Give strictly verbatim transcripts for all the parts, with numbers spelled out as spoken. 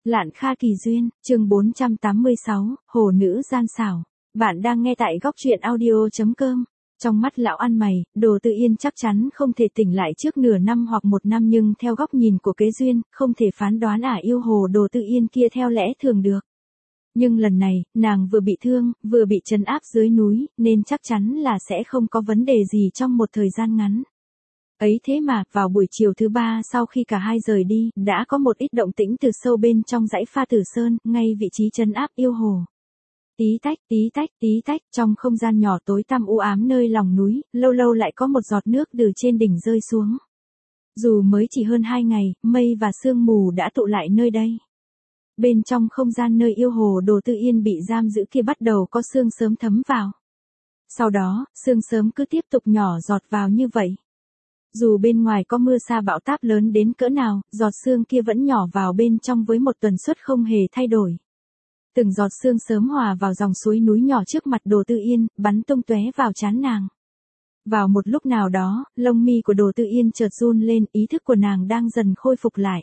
Lạn Kha Kỳ Duyên, chương bốn trăm tám mươi sáu, Hồ Nữ Gian Xảo. Bạn đang nghe tại góc truyện audio.com. Trong mắt lão ăn mày, Đồ Tư Yên chắc chắn không thể tỉnh lại trước nửa năm hoặc một năm, nhưng theo góc nhìn của Kế Duyên, không thể phán đoán ả yêu hồ Đồ Tư Yên kia theo lẽ thường được. Nhưng lần này, nàng vừa bị thương, vừa bị trấn áp dưới núi, nên chắc chắn là sẽ không có vấn đề gì trong một thời gian ngắn. Ấy thế mà, vào buổi chiều thứ ba sau khi cả hai rời đi, đã có một ít động tĩnh từ sâu bên trong dãy Pha Tử Sơn, ngay vị trí trấn áp yêu hồ. Tí tách, tí tách, tí tách, trong không gian nhỏ tối tăm u ám nơi lòng núi, lâu lâu lại có một giọt nước từ trên đỉnh rơi xuống. Dù mới chỉ hơn hai ngày, mây và sương mù đã tụ lại nơi đây. Bên trong không gian nơi yêu hồ Đồ Tư Yên bị giam giữ kia bắt đầu có sương sớm thấm vào. Sau đó, sương sớm cứ tiếp tục nhỏ giọt vào như vậy. Dù bên ngoài có mưa sa bão táp lớn đến cỡ nào, giọt sương kia vẫn nhỏ vào bên trong với một tần suất không hề thay đổi. Từng giọt sương sớm hòa vào dòng suối núi nhỏ trước mặt Đồ Tư Yên, bắn tung tóe vào trán nàng. Vào một lúc nào đó, lông mi của Đồ Tư Yên chợt run lên, ý thức của nàng đang dần khôi phục lại.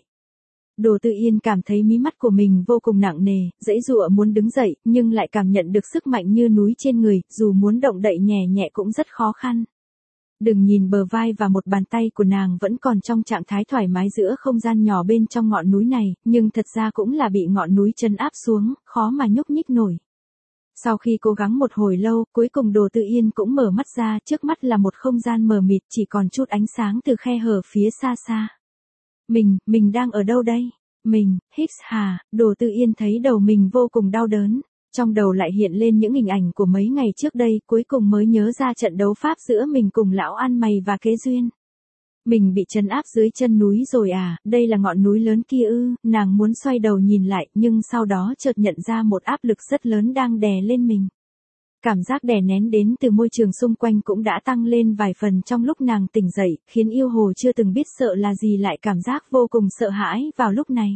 Đồ Tư Yên cảm thấy mí mắt của mình vô cùng nặng nề, giãy giụa muốn đứng dậy, nhưng lại cảm nhận được sức mạnh như núi trên người, dù muốn động đậy nhẹ nhẹ cũng rất khó khăn. Đừng nhìn bờ vai và một bàn tay của nàng vẫn còn trong trạng thái thoải mái giữa không gian nhỏ bên trong ngọn núi này, nhưng thật ra cũng là bị ngọn núi trấn áp xuống, khó mà nhúc nhích nổi. Sau khi cố gắng một hồi lâu, cuối cùng Đồ Tư Yên cũng mở mắt ra, trước mắt là một không gian mờ mịt, chỉ còn chút ánh sáng từ khe hở phía xa xa. Mình, mình đang ở đâu đây? Mình, hít hà, Đồ Tư Yên thấy đầu mình vô cùng đau đớn. Trong đầu lại hiện lên những hình ảnh của mấy ngày trước đây, cuối cùng mới nhớ ra trận đấu pháp giữa mình cùng lão ăn mày và Kế Duyên. Mình bị trấn áp dưới chân núi rồi à, đây là ngọn núi lớn kia ư, nàng muốn xoay đầu nhìn lại, nhưng sau đó chợt nhận ra một áp lực rất lớn đang đè lên mình. Cảm giác đè nén đến từ môi trường xung quanh cũng đã tăng lên vài phần trong lúc nàng tỉnh dậy, khiến yêu hồ chưa từng biết sợ là gì lại cảm giác vô cùng sợ hãi vào lúc này.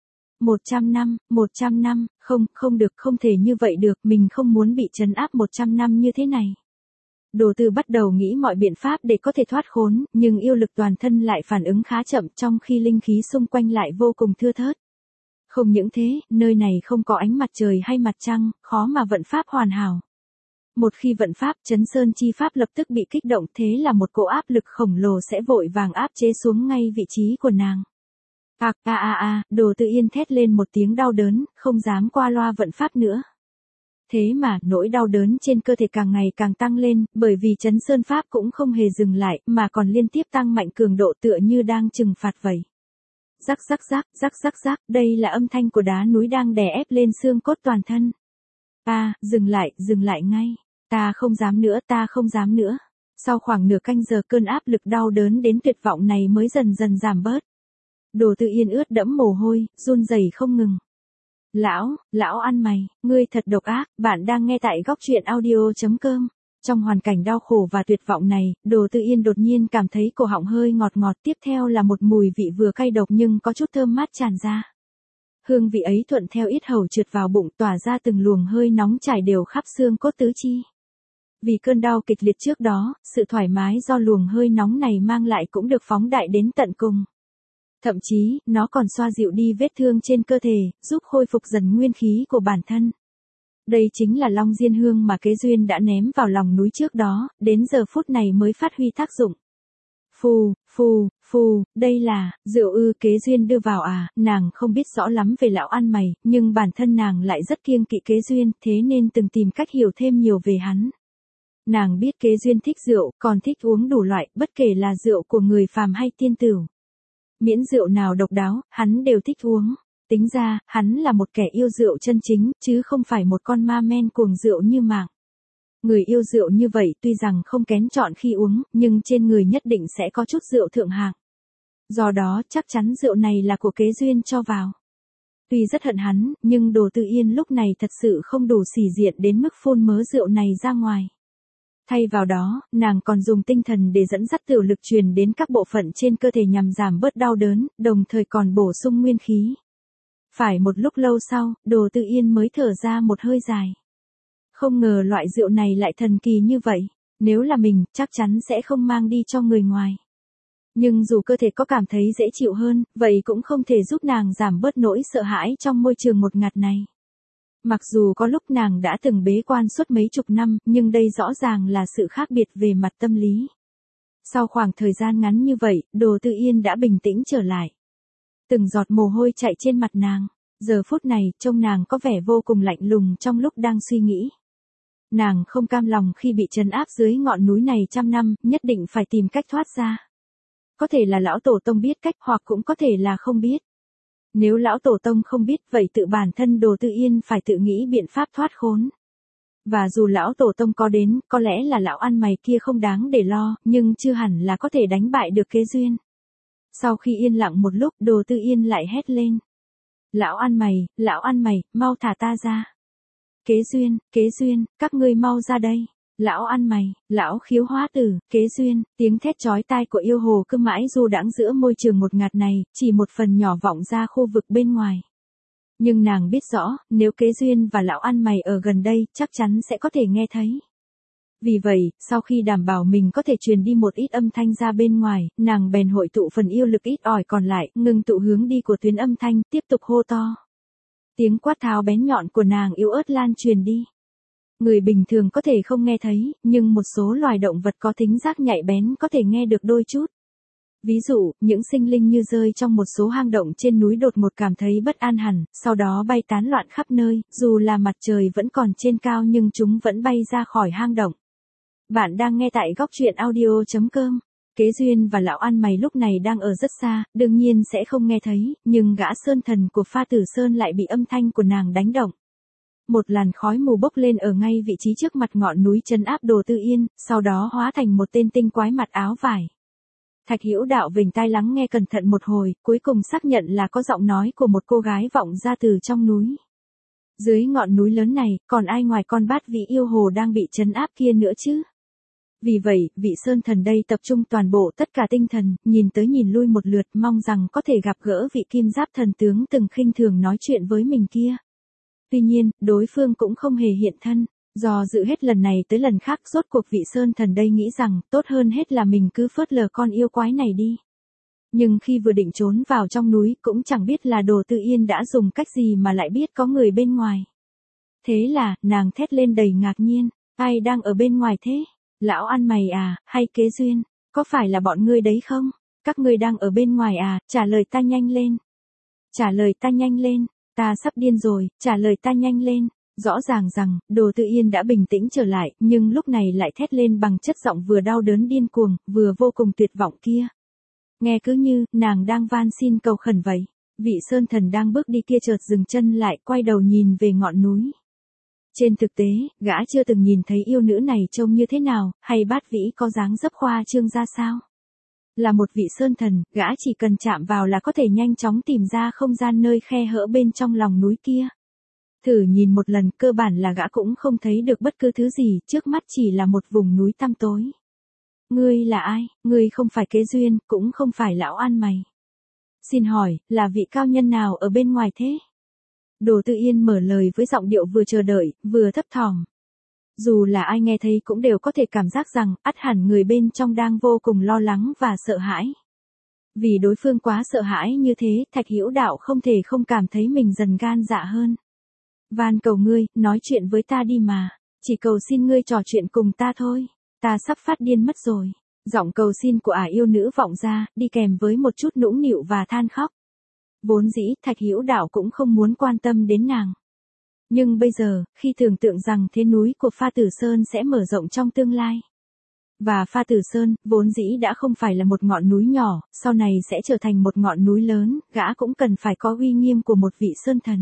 Một trăm năm, một trăm năm, không, không được, không thể như vậy được, mình không muốn bị trấn áp một trăm năm như thế này. Đồ Tư bắt đầu nghĩ mọi biện pháp để có thể thoát khốn, nhưng yêu lực toàn thân lại phản ứng khá chậm trong khi linh khí xung quanh lại vô cùng thưa thớt. Không những thế, nơi này không có ánh mặt trời hay mặt trăng, khó mà vận pháp hoàn hảo. Một khi vận pháp, Chấn Sơn chi pháp lập tức bị kích động, thế là một cỗ áp lực khổng lồ sẽ vội vàng áp chế xuống ngay vị trí của nàng. À, à à à, Đồ Tư Yên thét lên một tiếng đau đớn, không dám qua loa vận pháp nữa. Thế mà, nỗi đau đớn trên cơ thể càng ngày càng tăng lên, bởi vì Chấn Sơn Pháp cũng không hề dừng lại, mà còn liên tiếp tăng mạnh cường độ tựa như đang trừng phạt vậy. Rắc rắc rắc, rắc rắc rắc, đây là âm thanh của đá núi đang đè ép lên xương cốt toàn thân. À, dừng lại, dừng lại ngay. Ta không dám nữa, ta không dám nữa. Sau khoảng nửa canh giờ cơn áp lực đau đớn đến tuyệt vọng này mới dần dần giảm bớt. Đồ Tư Yên ướt đẫm mồ hôi, run rẩy không ngừng. Lão, lão ăn mày, ngươi thật độc ác, bạn đang nghe tại góc truyện audio.com. Trong hoàn cảnh đau khổ và tuyệt vọng này, Đồ Tư Yên đột nhiên cảm thấy cổ họng hơi ngọt ngọt, tiếp theo là một mùi vị vừa cay độc nhưng có chút thơm mát tràn ra. Hương vị ấy thuận theo yết hầu trượt vào bụng, tỏa ra từng luồng hơi nóng trải đều khắp xương cốt tứ chi. Vì cơn đau kịch liệt trước đó, sự thoải mái do luồng hơi nóng này mang lại cũng được phóng đại đến tận cùng. Thậm chí, nó còn xoa dịu đi vết thương trên cơ thể, giúp khôi phục dần nguyên khí của bản thân. Đây chính là Long Diên Hương mà Kế Duyên đã ném vào lòng núi trước đó, đến giờ phút này mới phát huy tác dụng. Phù, phù, phù, đây là, rượu ư, Kế Duyên đưa vào à, nàng không biết rõ lắm về lão ăn mày, nhưng bản thân nàng lại rất kiêng kỵ Kế Duyên, thế nên từng tìm cách hiểu thêm nhiều về hắn. Nàng biết Kế Duyên thích rượu, còn thích uống đủ loại, bất kể là rượu của người phàm hay tiên tửu. Miễn rượu nào độc đáo, hắn đều thích uống. Tính ra, hắn là một kẻ yêu rượu chân chính, chứ không phải một con ma men cuồng rượu như Mạng. Người yêu rượu như vậy tuy rằng không kén chọn khi uống, nhưng trên người nhất định sẽ có chút rượu thượng hạng. Do đó, chắc chắn rượu này là của Kế Duyên cho vào. Tuy rất hận hắn, nhưng Đồ Tư Yên lúc này thật sự không đủ sĩ diện đến mức phun mớ rượu này ra ngoài. Thay vào đó, nàng còn dùng tinh thần để dẫn dắt tiểu lực truyền đến các bộ phận trên cơ thể nhằm giảm bớt đau đớn, đồng thời còn bổ sung nguyên khí. Phải một lúc lâu sau, Đồ Tư Yên mới thở ra một hơi dài. Không ngờ loại rượu này lại thần kỳ như vậy, nếu là mình, chắc chắn sẽ không mang đi cho người ngoài. Nhưng dù cơ thể có cảm thấy dễ chịu hơn, vậy cũng không thể giúp nàng giảm bớt nỗi sợ hãi trong môi trường một ngạt này. Mặc dù có lúc nàng đã từng bế quan suốt mấy chục năm, nhưng đây rõ ràng là sự khác biệt về mặt tâm lý. Sau khoảng thời gian ngắn như vậy, Đồ Tư Yên đã bình tĩnh trở lại. Từng giọt mồ hôi chạy trên mặt nàng. Giờ phút này, trông nàng có vẻ vô cùng lạnh lùng trong lúc đang suy nghĩ. Nàng không cam lòng khi bị trấn áp dưới ngọn núi này trăm năm, nhất định phải tìm cách thoát ra. Có thể là lão tổ tông biết cách, hoặc cũng có thể là không biết. Nếu lão tổ tông không biết, vậy tự bản thân Đồ Tư Yên phải tự nghĩ biện pháp thoát khốn. Và dù lão tổ tông có đến, có lẽ là lão ăn mày kia không đáng để lo, nhưng chưa hẳn là có thể đánh bại được kế duyên. Sau khi yên lặng một lúc, Đồ Tư Yên lại hét lên. Lão ăn mày, lão ăn mày, mau thả ta ra. Kế duyên, kế duyên, các ngươi mau ra đây. Lão ăn mày, lão khiếu hóa tử, kế duyên, tiếng thét chói tai của yêu hồ cứ mãi du đãng giữa môi trường một ngạt này, chỉ một phần nhỏ vọng ra khu vực bên ngoài. Nhưng nàng biết rõ, nếu kế duyên và lão ăn mày ở gần đây, chắc chắn sẽ có thể nghe thấy. Vì vậy, sau khi đảm bảo mình có thể truyền đi một ít âm thanh ra bên ngoài, nàng bèn hội tụ phần yêu lực ít ỏi còn lại, ngừng tụ hướng đi của tuyến âm thanh, tiếp tục hô to. Tiếng quát tháo bén nhọn của nàng yếu ớt lan truyền đi. Người bình thường có thể không nghe thấy, nhưng một số loài động vật có thính giác nhạy bén có thể nghe được đôi chút. Ví dụ, những sinh linh như rơi trong một số hang động trên núi đột ngột cảm thấy bất an hẳn, sau đó bay tán loạn khắp nơi, dù là mặt trời vẫn còn trên cao nhưng chúng vẫn bay ra khỏi hang động. Bạn đang nghe tại góc truyện audio chấm com. Kế duyên và lão ăn mày lúc này đang ở rất xa, đương nhiên sẽ không nghe thấy, nhưng gã sơn thần của Pha Tử Sơn lại bị âm thanh của nàng đánh động. Một làn khói mù bốc lên ở ngay vị trí trước mặt ngọn núi trấn áp Đồ Tư Yên, sau đó hóa thành một tên tinh quái mặt áo vải. Thạch Hữu Đạo vểnh tai lắng nghe cẩn thận một hồi, cuối cùng xác nhận là có giọng nói của một cô gái vọng ra từ trong núi. Dưới ngọn núi lớn này, còn ai ngoài con bát vị yêu hồ đang bị trấn áp kia nữa chứ? Vì vậy, vị sơn thần đây tập trung toàn bộ tất cả tinh thần, nhìn tới nhìn lui một lượt, mong rằng có thể gặp gỡ vị kim giáp thần tướng từng khinh thường nói chuyện với mình kia. Tuy nhiên, đối phương cũng không hề hiện thân. Do dự hết lần này tới lần khác, rốt cuộc vị sơn thần đây nghĩ rằng, tốt hơn hết là mình cứ phớt lờ con yêu quái này đi. Nhưng khi vừa định trốn vào trong núi, cũng chẳng biết là Đồ Tư Yên đã dùng cách gì mà lại biết có người bên ngoài. Thế là, nàng thét lên đầy ngạc nhiên, ai đang ở bên ngoài thế? Lão ăn mày à, hay kế duyên, có phải là bọn ngươi đấy không? Các ngươi đang ở bên ngoài à, trả lời ta nhanh lên. Trả lời ta nhanh lên, ta sắp điên rồi, trả lời ta nhanh lên. Rõ ràng rằng, Đồ Tư Yên đã bình tĩnh trở lại, nhưng lúc này lại thét lên bằng chất giọng vừa đau đớn điên cuồng, vừa vô cùng tuyệt vọng kia. Nghe cứ như, nàng đang van xin cầu khẩn vậy. Vị sơn thần đang bước đi kia chợt dừng chân lại, quay đầu nhìn về ngọn núi. Trên thực tế, gã chưa từng nhìn thấy yêu nữ này trông như thế nào, hay bát vĩ có dáng dấp khoa trương ra sao. Là một vị sơn thần, gã chỉ cần chạm vào là có thể nhanh chóng tìm ra không gian nơi khe hở bên trong lòng núi kia. Thử nhìn một lần, cơ bản là gã cũng không thấy được bất cứ thứ gì, trước mắt chỉ là một vùng núi tăm tối. Ngươi là ai? Ngươi không phải kế duyên, cũng không phải lão ăn mày. Xin hỏi, là vị cao nhân nào ở bên ngoài thế? Đồ Tư Yên mở lời với giọng điệu vừa chờ đợi, vừa thấp thỏm. Dù là ai nghe thấy cũng đều có thể cảm giác rằng, ắt hẳn người bên trong đang vô cùng lo lắng và sợ hãi. Vì đối phương quá sợ hãi như thế, Thạch Hữu Đạo không thể không cảm thấy mình dần gan dạ hơn. Van cầu ngươi, nói chuyện với ta đi mà. Chỉ cầu xin ngươi trò chuyện cùng ta thôi. Ta sắp phát điên mất rồi. Giọng cầu xin của ả yêu nữ vọng ra, đi kèm với một chút nũng nịu và than khóc. Vốn dĩ, Thạch Hữu Đạo cũng không muốn quan tâm đến nàng. Nhưng bây giờ, khi tưởng tượng rằng thế núi của Pha Tử Sơn sẽ mở rộng trong tương lai. Và Pha Tử Sơn, vốn dĩ đã không phải là một ngọn núi nhỏ, sau này sẽ trở thành một ngọn núi lớn, gã cũng cần phải có uy nghiêm của một vị sơn thần.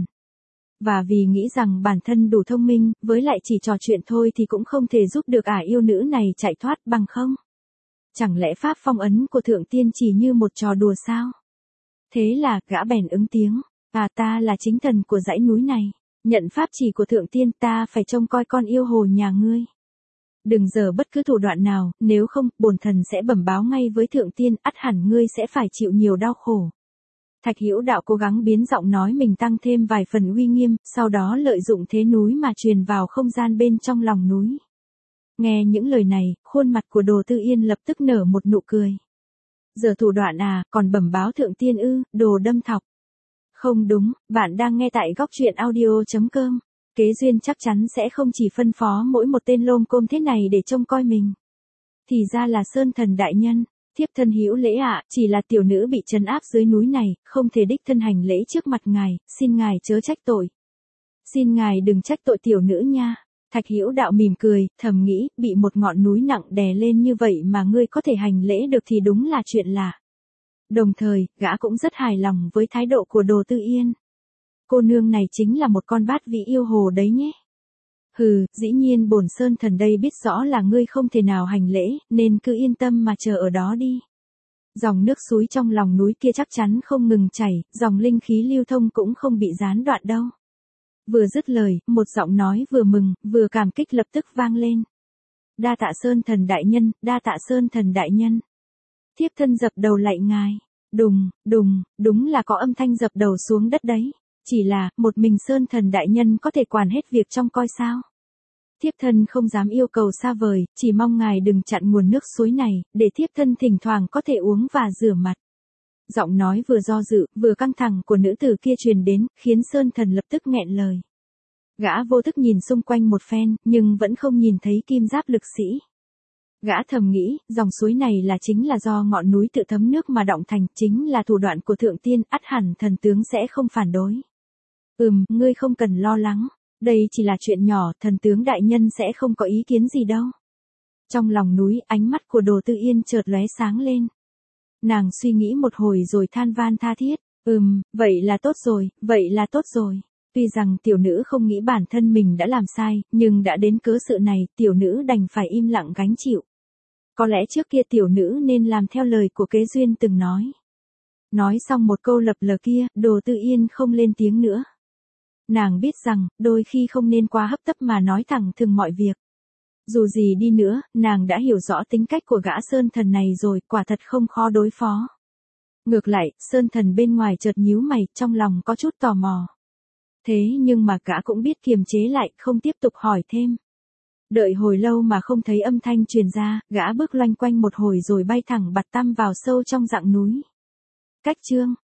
Và vì nghĩ rằng bản thân đủ thông minh, với lại chỉ trò chuyện thôi thì cũng không thể giúp được ả yêu nữ này chạy thoát bằng không? Chẳng lẽ pháp phong ấn của thượng tiên chỉ như một trò đùa sao? Thế là, gã bèn ứng tiếng, à ta là chính thần của dãy núi này, nhận pháp chỉ của thượng tiên, ta phải trông coi con yêu hồ nhà ngươi. Đừng giở bất cứ thủ đoạn nào, nếu không, bổn thần sẽ bẩm báo ngay với thượng tiên, ắt hẳn ngươi sẽ phải chịu nhiều đau khổ. Thạch Hữu Đạo cố gắng biến giọng nói mình tăng thêm vài phần uy nghiêm, sau đó lợi dụng thế núi mà truyền vào không gian bên trong lòng núi. Nghe những lời này, khuôn mặt của Đồ Tư Yên lập tức nở một nụ cười. Giờ thủ đoạn à, còn bẩm báo thượng tiên ư, đồ đâm thọc. Không đúng, bạn đang nghe tại góc truyện audio.com. Kế duyên chắc chắn sẽ không chỉ phân phó mỗi một tên lôm côm thế này để trông coi mình. Thì ra là Sơn Thần đại nhân, thiếp thân hữu lễ ạ, chỉ là tiểu nữ bị trấn áp dưới núi này, không thể đích thân hành lễ trước mặt ngài, xin ngài chớ trách tội. Xin ngài đừng trách tội tiểu nữ nha. Thạch Hữu Đạo mỉm cười, thầm nghĩ, bị một ngọn núi nặng đè lên như vậy mà ngươi có thể hành lễ được thì đúng là chuyện lạ. Đồng thời, gã cũng rất hài lòng với thái độ của Đồ Tư Yên. Cô nương này chính là một con bát vĩ yêu hồ đấy nhé. Hừ, dĩ nhiên bổn Sơn Thần đây biết rõ là ngươi không thể nào hành lễ, nên cứ yên tâm mà chờ ở đó đi. Dòng nước suối trong lòng núi kia chắc chắn không ngừng chảy, dòng linh khí lưu thông cũng không bị gián đoạn đâu. Vừa dứt lời, một giọng nói vừa mừng, vừa cảm kích lập tức vang lên. Đa tạ Sơn Thần đại nhân, đa tạ Sơn Thần đại nhân. Thiếp thân dập đầu lạy ngài. Đùng, đùng, đúng là có âm thanh dập đầu xuống đất đấy. Chỉ là, một mình Sơn Thần đại nhân có thể quản hết việc trông coi sao? Thiếp thân không dám yêu cầu xa vời, chỉ mong ngài đừng chặn nguồn nước suối này, để thiếp thân thỉnh thoảng có thể uống và rửa mặt. Giọng nói vừa do dự, vừa căng thẳng của nữ tử kia truyền đến, khiến Sơn Thần lập tức nghẹn lời. Gã vô thức nhìn xung quanh một phen, nhưng vẫn không nhìn thấy kim giáp lực sĩ. Gã thầm nghĩ, dòng suối này là chính là do ngọn núi tự thấm nước mà động thành, chính là thủ đoạn của thượng tiên, ắt hẳn thần tướng sẽ không phản đối. Ừm, ngươi không cần lo lắng, đây chỉ là chuyện nhỏ, thần tướng đại nhân sẽ không có ý kiến gì đâu. Trong lòng núi, ánh mắt của Đồ Tư Yên chợt lóe sáng lên. Nàng suy nghĩ một hồi rồi than van tha thiết, ừm, vậy là tốt rồi, vậy là tốt rồi. Tuy rằng tiểu nữ không nghĩ bản thân mình đã làm sai, nhưng đã đến cớ sự này, tiểu nữ đành phải im lặng gánh chịu. Có lẽ trước kia tiểu nữ nên làm theo lời của kế duyên từng nói. Nói xong một câu lập lờ kia, Đồ Tư Yên không lên tiếng nữa. Nàng biết rằng, đôi khi không nên quá hấp tấp mà nói thẳng thừng mọi việc. Dù gì đi nữa, nàng đã hiểu rõ tính cách của gã Sơn Thần này rồi, quả thật không khó đối phó. Ngược lại, Sơn Thần bên ngoài chợt nhíu mày, trong lòng có chút tò mò. Thế nhưng mà gã cũng biết kiềm chế lại, không tiếp tục hỏi thêm. Đợi hồi lâu mà không thấy âm thanh truyền ra, gã bước loanh quanh một hồi rồi bay thẳng bạt tăm vào sâu trong rặng núi. Cách chương